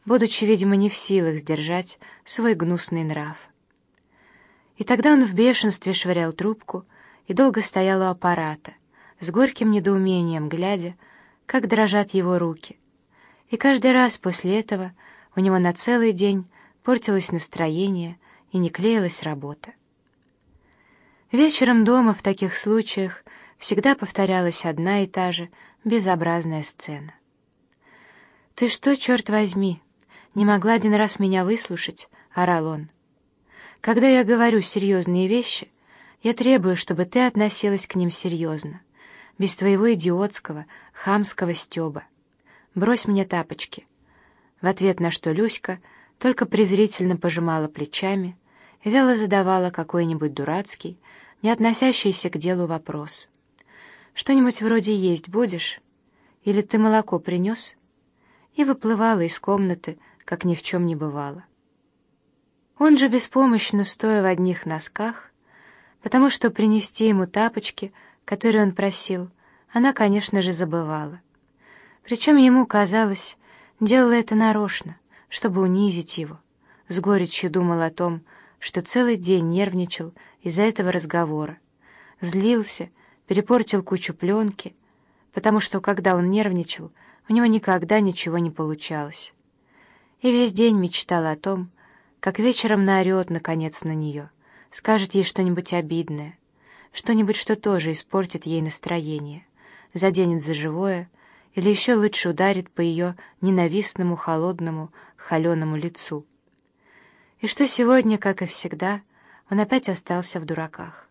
будучи, видимо, не в силах сдержать свой гнусный нрав. И тогда он в бешенстве швырял трубку и долго стоял у аппарата, с горьким недоумением глядя, как дрожат его руки. И каждый раз после этого у него на целый день портилось настроение и не клеилась работа. Вечером дома в таких случаях всегда повторялась одна и та же безобразная сцена. «Ты что, черт возьми, не могла один раз меня выслушать?» — орал он. «Когда я говорю серьезные вещи, я требую, чтобы ты относилась к ним серьезно, без твоего идиотского, хамского стёба. Брось мне тапочки». В ответ на что Люська только презрительно пожимала плечами и вяло задавала какой-нибудь дурацкий, не относящийся к делу вопрос. «Что-нибудь вроде есть будешь? Или ты молоко принес?» И выплывала из комнаты, как ни в чем не бывало. Он же беспомощно, стоя в одних носках, потому что принести ему тапочки, которые он просил, она, конечно же, забывала. Причем ему казалось, делала это нарочно, чтобы унизить его. С горечью думал о том, что целый день нервничал из-за этого разговора, злился, перепортил кучу пленки, потому что, когда он нервничал, у него никогда ничего не получалось. И весь день мечтал о том, как вечером наорет, наконец, на нее, скажет ей что-нибудь обидное, что-нибудь, что тоже испортит ей настроение, заденет за живое или еще лучше ударит по ее ненавистному, холодному, холеному лицу. И что сегодня, как и всегда, он опять остался в дураках.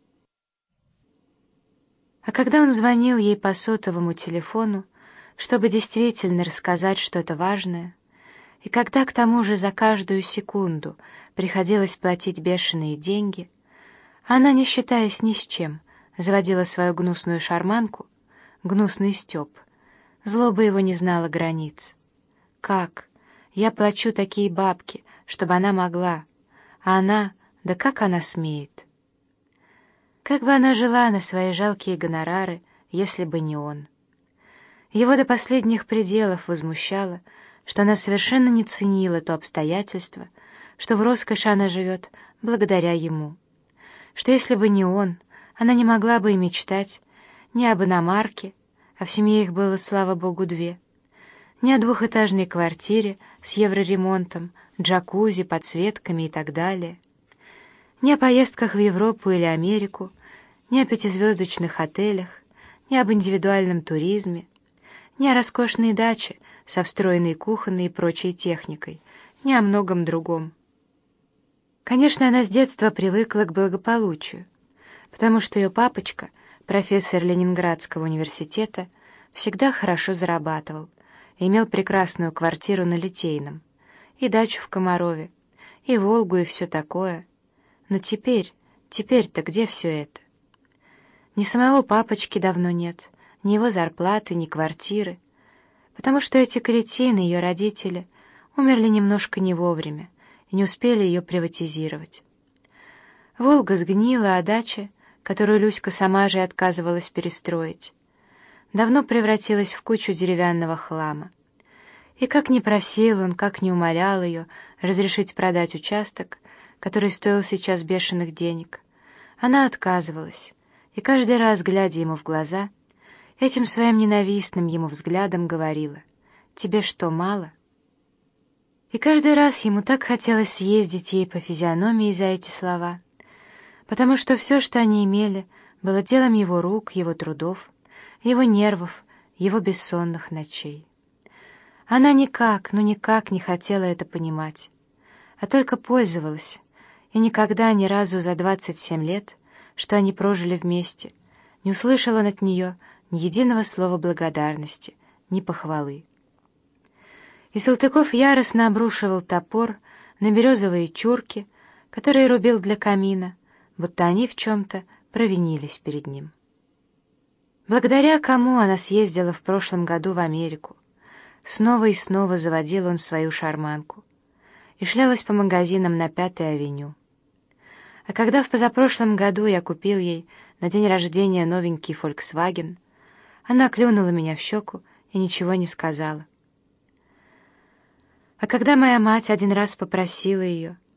А когда он звонил ей по сотовому телефону, чтобы действительно рассказать что-то важное, и когда к тому же за каждую секунду приходилось платить бешеные деньги, она, не считаясь ни с чем, заводила свою гнусную шарманку, гнусный стёб. Злоба его не знала границ. «Как? Я плачу такие бабки, чтобы она могла. А она, да как она смеет?» Как бы она жила на свои жалкие гонорары, если бы не он? Его до последних пределов возмущало, что она совершенно не ценила то обстоятельство, что в роскоши она живет благодаря ему, что если бы не он, она не могла бы и мечтать ни об иномарке, а в семье их было, слава богу, 2, ни о двухэтажной квартире с евроремонтом, джакузи, подсветками и так далее, ни о поездках в Европу или Америку, ни о 5-звездочных отелях, ни об индивидуальном туризме, ни о роскошной даче со встроенной кухонной и прочей техникой, ни о многом другом. Конечно, она с детства привыкла к благополучию, потому что ее папочка, профессор Ленинградского университета, всегда хорошо зарабатывал, имел прекрасную квартиру на Литейном, и дачу в Комарове, и Волгу, и все такое. Но теперь-то где все это? Ни самого папочки давно нет, ни его зарплаты, ни квартиры, потому что эти кретины, ее родители, умерли немножко не вовремя и не успели ее приватизировать. Волга сгнила, а дача, которую Люська сама же отказывалась перестроить, давно превратилась в кучу деревянного хлама. И как ни просил он, как ни умолял ее разрешить продать участок, который стоил сейчас бешеных денег, она отказывалась, и каждый раз, глядя ему в глаза, этим своим ненавистным ему взглядом говорила: «Тебе что, мало?» И каждый раз ему так хотелось съездить ей по физиономии за эти слова, потому что все, что они имели, было делом его рук, его трудов, его нервов, его бессонных ночей. Она никак, ну никак не хотела это понимать, а только пользовалась, и никогда ни разу за 27 лет, что они прожили вместе, не услышал он от нее ни единого слова благодарности, ни похвалы. И Салтыков яростно обрушивал топор на березовые чурки, которые рубил для камина, будто они в чем-то провинились перед ним. Благодаря кому она съездила в прошлом году в Америку. Снова и снова заводил он свою шарманку и шлялась по магазинам на 5-й авеню. А когда в позапрошлом году я купил ей на день рождения новенький «Фольксваген», она клюнула меня в щеку и ничего не сказала. А когда моя мать один раз попросила ее,